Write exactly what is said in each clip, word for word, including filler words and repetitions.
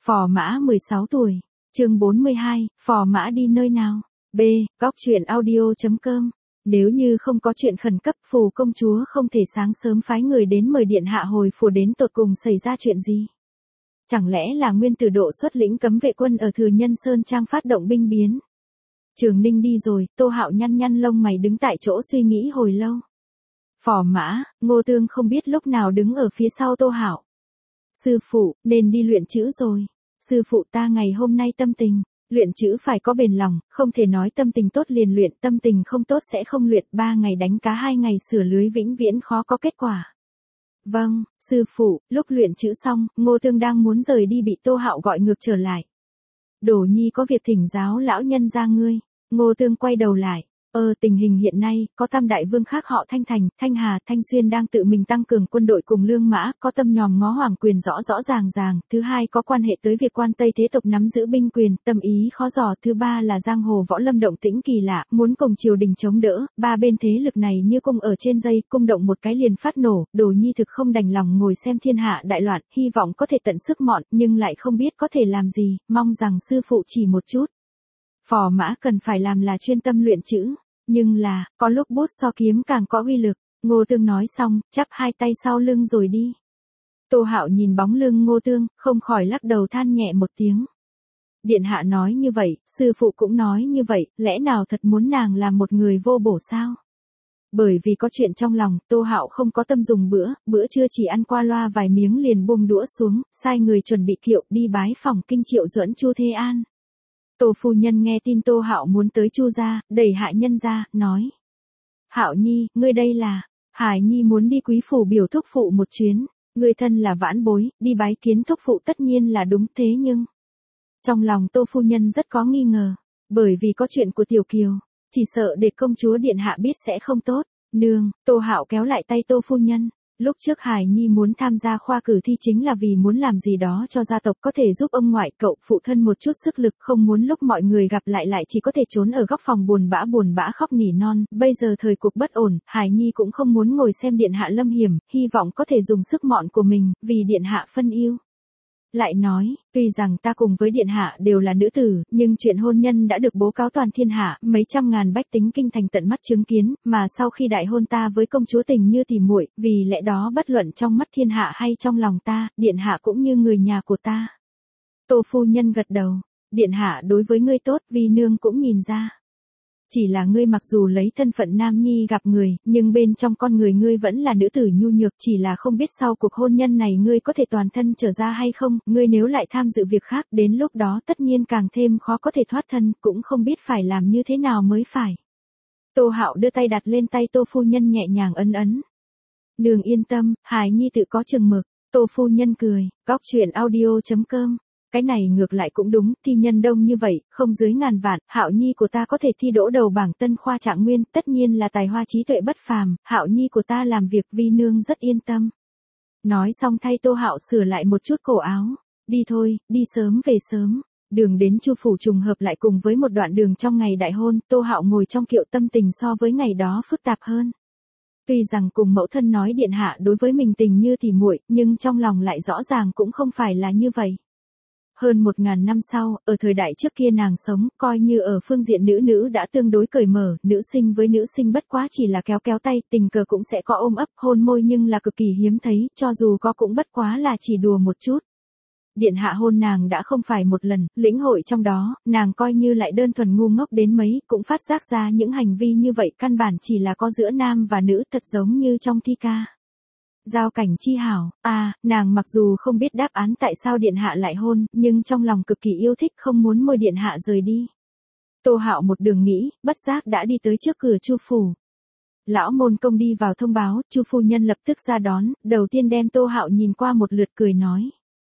Phò Mã mười sáu tuổi. Chương bốn mươi hai, Phò Mã đi nơi nào? B. Góc truyện audio chấm com. Nếu như không có chuyện khẩn cấp, Phù công chúa không thể sáng sớm phái người đến mời điện hạ hồi phủ, đến tột cùng xảy ra chuyện gì? Chẳng lẽ là Nguyên Tử Độ xuất lĩnh cấm vệ quân ở Thừa Nhân Sơn Trang phát động binh biến? Trường Ninh đi rồi, Tô Hạo nhăn nhăn lông mày đứng tại chỗ suy nghĩ hồi lâu. Phò Mã, Ngô Tương không biết lúc nào đứng ở phía sau Tô Hạo. Sư phụ, nên đi luyện chữ rồi. Sư phụ ta ngày hôm nay tâm tình, luyện chữ phải có bền lòng, không thể nói tâm tình tốt liền luyện, tâm tình không tốt sẽ không luyện, ba ngày đánh cá hai ngày sửa lưới vĩnh viễn khó có kết quả. Vâng, sư phụ. Lúc luyện chữ xong, Ngô Tương đang muốn rời đi bị Tô Hạo gọi ngược trở lại. Đồ nhi có việc thỉnh giáo lão nhân gia ngươi. Ngô Tương quay đầu lại. Ờ tình hình hiện nay, có tam đại vương khác họ Thanh Thành, Thanh Hà, Thanh Xuyên đang tự mình tăng cường quân đội cùng lương mã, có tâm nhòm ngó hoàng quyền rõ rõ ràng ràng, thứ hai có quan hệ tới việc quan Tây thế tộc nắm giữ binh quyền, tâm ý khó dò, thứ ba là giang hồ võ lâm động tĩnh kỳ lạ, muốn cùng triều đình chống đỡ, ba bên thế lực này như cung ở trên dây, cung động một cái liền phát nổ, Đồ nhi thực không đành lòng ngồi xem thiên hạ đại loạn, hy vọng có thể tận sức mọn, nhưng lại không biết có thể làm gì, mong rằng sư phụ chỉ một chút. Phò Mã cần phải làm là chuyên tâm luyện chữ, nhưng là, có lúc bút so kiếm càng có uy lực. Ngô Tương nói xong, chắp hai tay sau lưng rồi đi. Tô Hạo nhìn bóng lưng Ngô Tương, không khỏi lắc đầu than nhẹ một tiếng. Điện hạ nói như vậy, sư phụ cũng nói như vậy, lẽ nào thật muốn nàng làm một người vô bổ sao? Bởi vì có chuyện trong lòng, Tô Hạo không có tâm dùng bữa, bữa trưa chỉ ăn qua loa vài miếng liền buông đũa xuống, sai người chuẩn bị kiệu đi bái phòng kinh Triệu Duẫn Chu Thế An. Tô phu nhân nghe tin Tô Hạo muốn tới Chu gia, đẩy hạ nhân ra, nói: Hạo nhi, ngươi đây là? Hải nhi muốn đi quý phủ biểu thúc phụ một chuyến, ngươi thân là vãn bối, đi bái kiến thúc phụ tất nhiên là đúng, thế nhưng trong lòng Tô phu nhân rất có nghi ngờ, bởi vì có chuyện của Tiểu Kiều, chỉ sợ để công chúa điện hạ biết sẽ không tốt. Nương, Tô Hạo kéo lại tay Tô phu nhân. Lúc trước Hải Nhi muốn tham gia khoa cử thi chính là vì muốn làm gì đó cho gia tộc, có thể giúp ông ngoại cậu phụ thân một chút sức lực, không muốn lúc mọi người gặp lại lại chỉ có thể trốn ở góc phòng buồn bã buồn bã khóc nỉ non. Bây giờ thời cuộc bất ổn, Hải Nhi cũng không muốn ngồi xem điện hạ lâm hiểm, hy vọng có thể dùng sức mọn của mình, vì điện hạ phân yêu. Lại nói, tuy rằng ta cùng với điện hạ đều là nữ tử, nhưng chuyện hôn nhân đã được bố cáo toàn thiên hạ, mấy trăm ngàn bách tính kinh thành tận mắt chứng kiến, mà sau khi đại hôn ta với công chúa tình như tỉ muội, vì lẽ đó bất luận trong mắt thiên hạ hay trong lòng ta, điện hạ cũng như người nhà của ta. Tô phu nhân gật đầu, điện hạ đối với ngươi tốt, vì nương cũng nhìn ra. Chỉ là ngươi mặc dù lấy thân phận nam nhi gặp người, nhưng bên trong con người ngươi vẫn là nữ tử nhu nhược, chỉ là không biết sau cuộc hôn nhân này ngươi có thể toàn thân trở ra hay không, ngươi nếu lại tham dự việc khác, đến lúc đó tất nhiên càng thêm khó có thể thoát thân, cũng không biết phải làm như thế nào mới phải. Tô Hạo đưa tay đặt lên tay Tô phu nhân nhẹ nhàng ấn ấn. Nương yên tâm, Hải Nhi tự có chừng mực. Tô phu nhân cười, góc truyện audio chấm com. Cái này ngược lại cũng đúng, thi nhân đông như vậy, không dưới ngàn vạn, Hạo Nhi của ta có thể thi đỗ đầu bảng Tân khoa Trạng Nguyên, tất nhiên là tài hoa trí tuệ bất phàm, Hạo Nhi của ta làm việc vi nương rất yên tâm. Nói xong thay Tô Hạo sửa lại một chút cổ áo, đi thôi, đi sớm về sớm. Đường đến Chu phủ trùng hợp lại cùng với một đoạn đường trong ngày đại hôn, Tô Hạo ngồi trong kiệu tâm tình so với ngày đó phức tạp hơn. Tuy rằng cùng mẫu thân nói điện hạ đối với mình tình như tỉ muội, nhưng trong lòng lại rõ ràng cũng không phải là như vậy. Hơn một ngàn năm sau, ở thời đại trước kia nàng sống, coi như ở phương diện nữ nữ đã tương đối cởi mở, nữ sinh với nữ sinh bất quá chỉ là kéo kéo tay, tình cờ cũng sẽ có ôm ấp, hôn môi nhưng là cực kỳ hiếm thấy, cho dù có cũng bất quá là chỉ đùa một chút. Điện hạ hôn nàng đã không phải một lần, lĩnh hội trong đó, nàng coi như lại đơn thuần ngu ngốc đến mấy, cũng phát giác ra những hành vi như vậy căn bản chỉ là có giữa nam và nữ, thật giống như trong thi ca. Giao cảnh chi hảo, à, nàng mặc dù không biết đáp án tại sao điện hạ lại hôn, nhưng trong lòng cực kỳ yêu thích, không muốn môi điện hạ rời đi. Tô Hạo một đường nghĩ, bất giác đã đi tới trước cửa Chu phủ. Lão môn công đi vào thông báo, Chu phu nhân lập tức ra đón, đầu tiên đem Tô Hạo nhìn qua một lượt cười nói: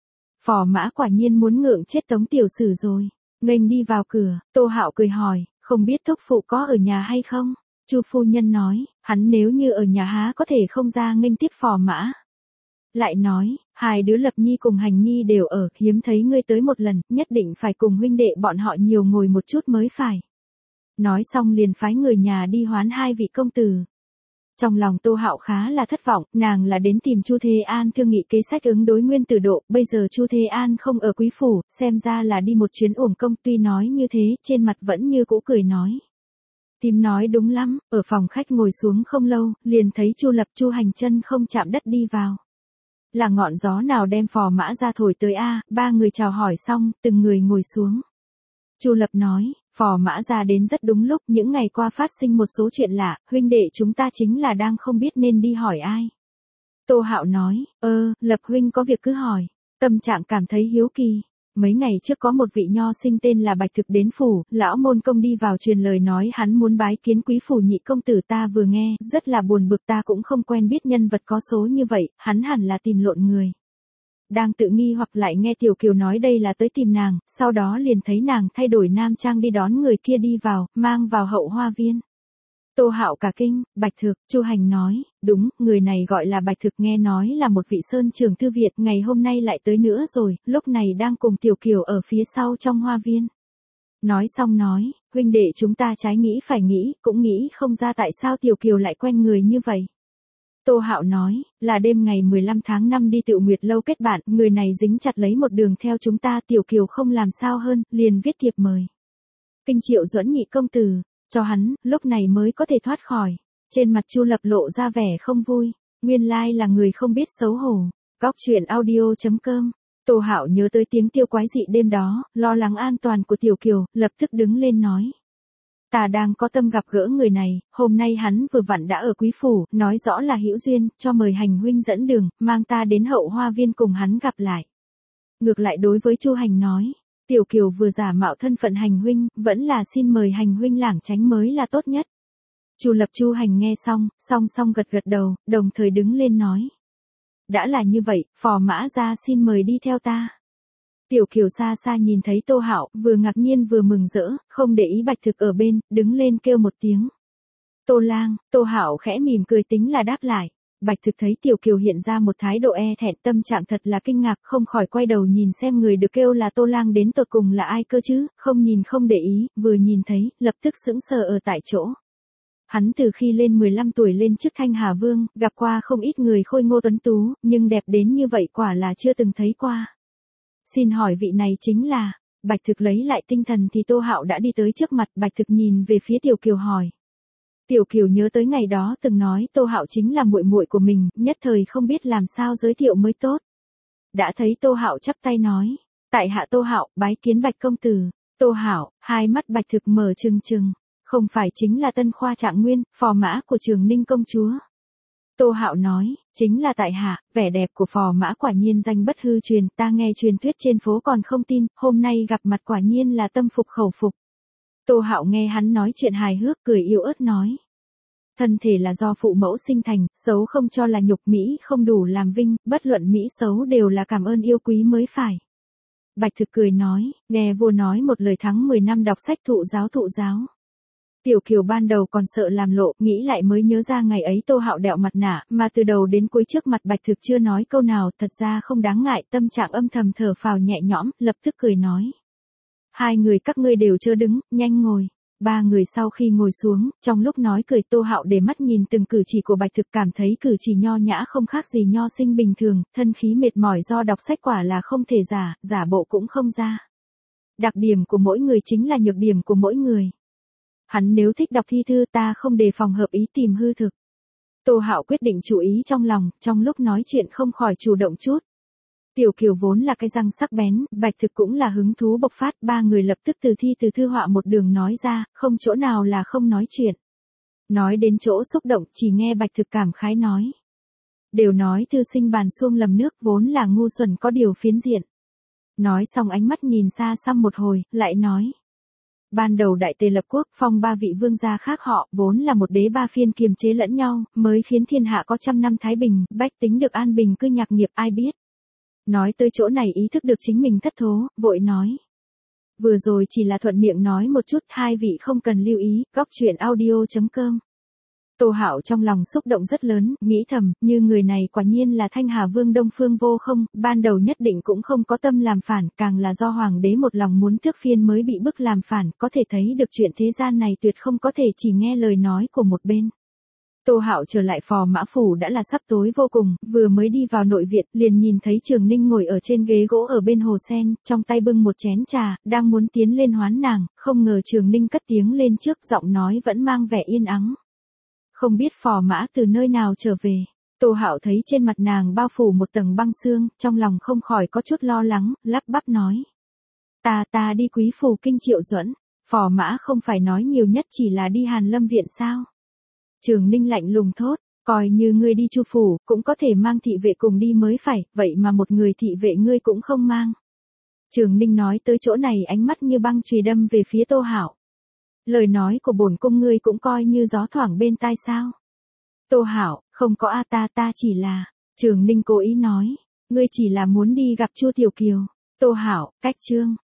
Phò Mã quả nhiên muốn ngượng chết Tống tiểu sử rồi. Nghênh đi vào cửa, Tô Hạo cười hỏi, không biết thúc phụ có ở nhà hay không? Chu phu nhân nói, hắn nếu như ở nhà há có thể không ra nghênh tiếp Phò Mã. Lại nói, hai đứa Lập Nhi cùng Hành Nhi đều ở, hiếm thấy ngươi tới một lần, nhất định phải cùng huynh đệ bọn họ nhiều ngồi một chút mới phải. Nói xong liền phái người nhà đi hoán hai vị công tử. Trong lòng Tô Hạo khá là thất vọng, nàng là đến tìm Chu Thế An thương nghị kế sách ứng đối Nguyên Tử Độ, bây giờ Chu Thế An không ở quý phủ, xem ra là đi một chuyến uổng công, tuy nói như thế, trên mặt vẫn như cũ cười nói. Tím nói đúng lắm, ở phòng khách ngồi xuống không lâu, liền thấy Chu Lập Chu Hành chân không chạm đất đi vào. Là ngọn gió nào đem Phò Mã ra thổi tới a? Ba người chào hỏi xong, từng người ngồi xuống. Chu Lập nói, Phò Mã ra đến rất đúng lúc, những ngày qua phát sinh một số chuyện lạ, huynh đệ chúng ta chính là đang không biết nên đi hỏi ai. Tô Hạo nói, ơ, Lập huynh có việc cứ hỏi, tâm trạng cảm thấy hiếu kỳ. Mấy ngày trước có một vị nho sinh tên là Bạch Thực đến phủ, lão môn công đi vào truyền lời nói hắn muốn bái kiến quý phủ nhị công tử, ta vừa nghe, rất là buồn bực, ta cũng không quen biết nhân vật có số như vậy, hắn hẳn là tìm lộn người. Đang tự nghi hoặc lại nghe Tiểu Kiều nói đây là tới tìm nàng, sau đó liền thấy nàng thay đổi nam trang đi đón người kia đi vào, mang vào hậu hoa viên. Tô Hạo cả kinh, Bạch Thực, Chu Hành nói, đúng, người này gọi là Bạch Thực, nghe nói là một vị sơn trường thư Việt, ngày hôm nay lại tới nữa rồi, lúc này đang cùng Tiểu Kiều ở phía sau trong hoa viên. Nói xong nói, huynh đệ chúng ta trái nghĩ phải nghĩ, cũng nghĩ không ra tại sao Tiểu Kiều lại quen người như vậy. Tô Hạo nói, là đêm ngày mười lăm tháng năm đi Tựu Nguyệt lâu kết bạn, người này dính chặt lấy một đường theo chúng ta, Tiểu Kiều không làm sao hơn, liền viết thiệp mời. Kinh Triệu Duẫn nhị công tử, cho hắn, lúc này mới có thể thoát khỏi. Trên mặt Chu Lập lộ ra vẻ không vui, nguyên lai là người không biết xấu hổ. Góc truyện audio chấm com. Tô Hạo nhớ tới tiếng tiêu quái dị đêm đó, lo lắng an toàn của Tiểu Kiều, lập tức đứng lên nói. Ta đang có tâm gặp gỡ người này, hôm nay hắn vừa vặn đã ở quý phủ, nói rõ là hữu duyên, cho mời Hành huynh dẫn đường, mang ta đến hậu hoa viên cùng hắn gặp lại. Ngược lại đối với Chu Hành nói, Tiểu Kiều vừa giả mạo thân phận Hành huynh, vẫn là xin mời Hành huynh lảng tránh mới là tốt nhất. Chu Lập Chu Hành nghe xong, song song gật gật đầu, đồng thời đứng lên nói. Đã là như vậy, Phò Mã ra xin mời đi theo ta. Tiểu Kiều xa xa nhìn thấy Tô Hạo, vừa ngạc nhiên vừa mừng rỡ, không để ý Bạch Thực ở bên, đứng lên kêu một tiếng. Tô Lang, Tô Hạo khẽ mỉm cười tính là đáp lại. Bạch Thực thấy Tiểu Kiều hiện ra một thái độ e thẹn, tâm trạng thật là kinh ngạc, không khỏi quay đầu nhìn xem người được kêu là Tô Lang đến tột cùng là ai cơ chứ, không nhìn không để ý, vừa nhìn thấy, lập tức sững sờ ở tại chỗ. Hắn từ khi lên mười lăm tuổi lên chức Thanh Hà Vương, gặp qua không ít người khôi ngô tuấn tú, nhưng đẹp đến như vậy quả là chưa từng thấy qua. Xin hỏi vị này chính là, Bạch Thực lấy lại tinh thần thì Tô Hạo đã đi tới trước mặt, Bạch Thực nhìn về phía Tiểu Kiều hỏi. Tiểu Kiều nhớ tới ngày đó từng nói Tô Hạo chính là muội muội của mình, nhất thời không biết làm sao giới thiệu mới tốt. Đã thấy Tô Hạo chắp tay nói, tại hạ Tô Hạo, bái kiến Bạch công tử. Tô Hạo, hai mắt Bạch Thực mở trừng trừng, không phải chính là Tân Khoa Trạng Nguyên, phò mã của Trường Ninh công chúa. Tô Hạo nói, chính là tại hạ, vẻ đẹp của phò mã quả nhiên danh bất hư truyền, ta nghe truyền thuyết trên phố còn không tin, hôm nay gặp mặt quả nhiên là tâm phục khẩu phục. Tô Hạo nghe hắn nói chuyện hài hước, cười yếu ớt nói. Thân thể là do phụ mẫu sinh thành, xấu không cho là nhục, mỹ không đủ làm vinh, bất luận mỹ xấu đều là cảm ơn yêu quý mới phải. Bạch Thực cười nói, nghe vua nói một lời thắng mười năm đọc sách thụ giáo thụ giáo. Tiểu Kiều ban đầu còn sợ làm lộ, nghĩ lại mới nhớ ra ngày ấy Tô Hạo đeo mặt nạ, mà từ đầu đến cuối trước mặt Bạch Thực chưa nói câu nào, thật ra không đáng ngại, tâm trạng âm thầm thở phào nhẹ nhõm, lập tức cười nói. Hai người các ngươi đều chớ đứng, nhanh ngồi. Ba người sau khi ngồi xuống, trong lúc nói cười Tô Hạo để mắt nhìn từng cử chỉ của Bạch Thực, cảm thấy cử chỉ nho nhã không khác gì nho sinh bình thường, thân khí mệt mỏi do đọc sách quả là không thể giả, giả bộ cũng không ra. Đặc điểm của mỗi người chính là nhược điểm của mỗi người. Hắn nếu thích đọc thi thư, ta không đề phòng hợp ý tìm hư thực. Tô Hạo quyết định chú ý trong lòng, trong lúc nói chuyện không khỏi chủ động chút. Tiểu Kiều vốn là cái răng sắc bén, Bạch Thực cũng là hứng thú bộc phát, ba người lập tức từ thi từ thư họa một đường nói ra, không chỗ nào là không nói chuyện. Nói đến chỗ xúc động, chỉ nghe Bạch Thực cảm khái nói. Đều nói thư sinh bàn xuông lầm nước, vốn là ngu xuẩn có điều phiến diện. Nói xong ánh mắt nhìn xa xăm một hồi, lại nói. Ban đầu Đại Tề lập quốc, phong ba vị vương gia khác họ, vốn là một đế ba phiên kiềm chế lẫn nhau, mới khiến thiên hạ có trăm năm thái bình, bách tính được an bình cư nhạc nghiệp, ai biết. Nói tới chỗ này ý thức được chính mình thất thố, vội nói. Vừa rồi chỉ là thuận miệng nói một chút, hai vị không cần lưu ý, góc truyện audio chấm com. Tô Hạo trong lòng xúc động rất lớn, nghĩ thầm, như người này quả nhiên là Thanh Hà Vương Đông Phương Vô Không, ban đầu nhất định cũng không có tâm làm phản, càng là do hoàng đế một lòng muốn tước phiên mới bị bức làm phản, có thể thấy được chuyện thế gian này tuyệt không có thể chỉ nghe lời nói của một bên. Tô Hạo trở lại Phò Mã Phủ đã là sắp tối vô cùng, vừa mới đi vào nội viện, liền nhìn thấy Trường Ninh ngồi ở trên ghế gỗ ở bên hồ sen, trong tay bưng một chén trà, đang muốn tiến lên hoán nàng, không ngờ Trường Ninh cất tiếng lên trước, giọng nói vẫn mang vẻ yên ắng. Không biết Phò Mã từ nơi nào trở về. Tô Hạo thấy trên mặt nàng bao phủ một tầng băng sương, trong lòng không khỏi có chút lo lắng, lắp bắp nói. Ta ta đi Quý Phủ Kinh Triệu Duẫn, Phò Mã không phải nói nhiều nhất chỉ là đi Hàn Lâm Viện sao? Trường Ninh lạnh lùng thốt, coi như ngươi đi Chu Phủ, cũng có thể mang thị vệ cùng đi mới phải, vậy mà một người thị vệ ngươi cũng không mang. Trường Ninh nói tới chỗ này ánh mắt như băng chùy đâm về phía Tô Hạo. Lời nói của bổn cung ngươi cũng coi như gió thoảng bên tai sao? Tô Hạo, không có a ta ta chỉ là, Trường Ninh cố ý nói, ngươi chỉ là muốn đi gặp Chu Tiểu Kiều. Tô Hạo, cách chương.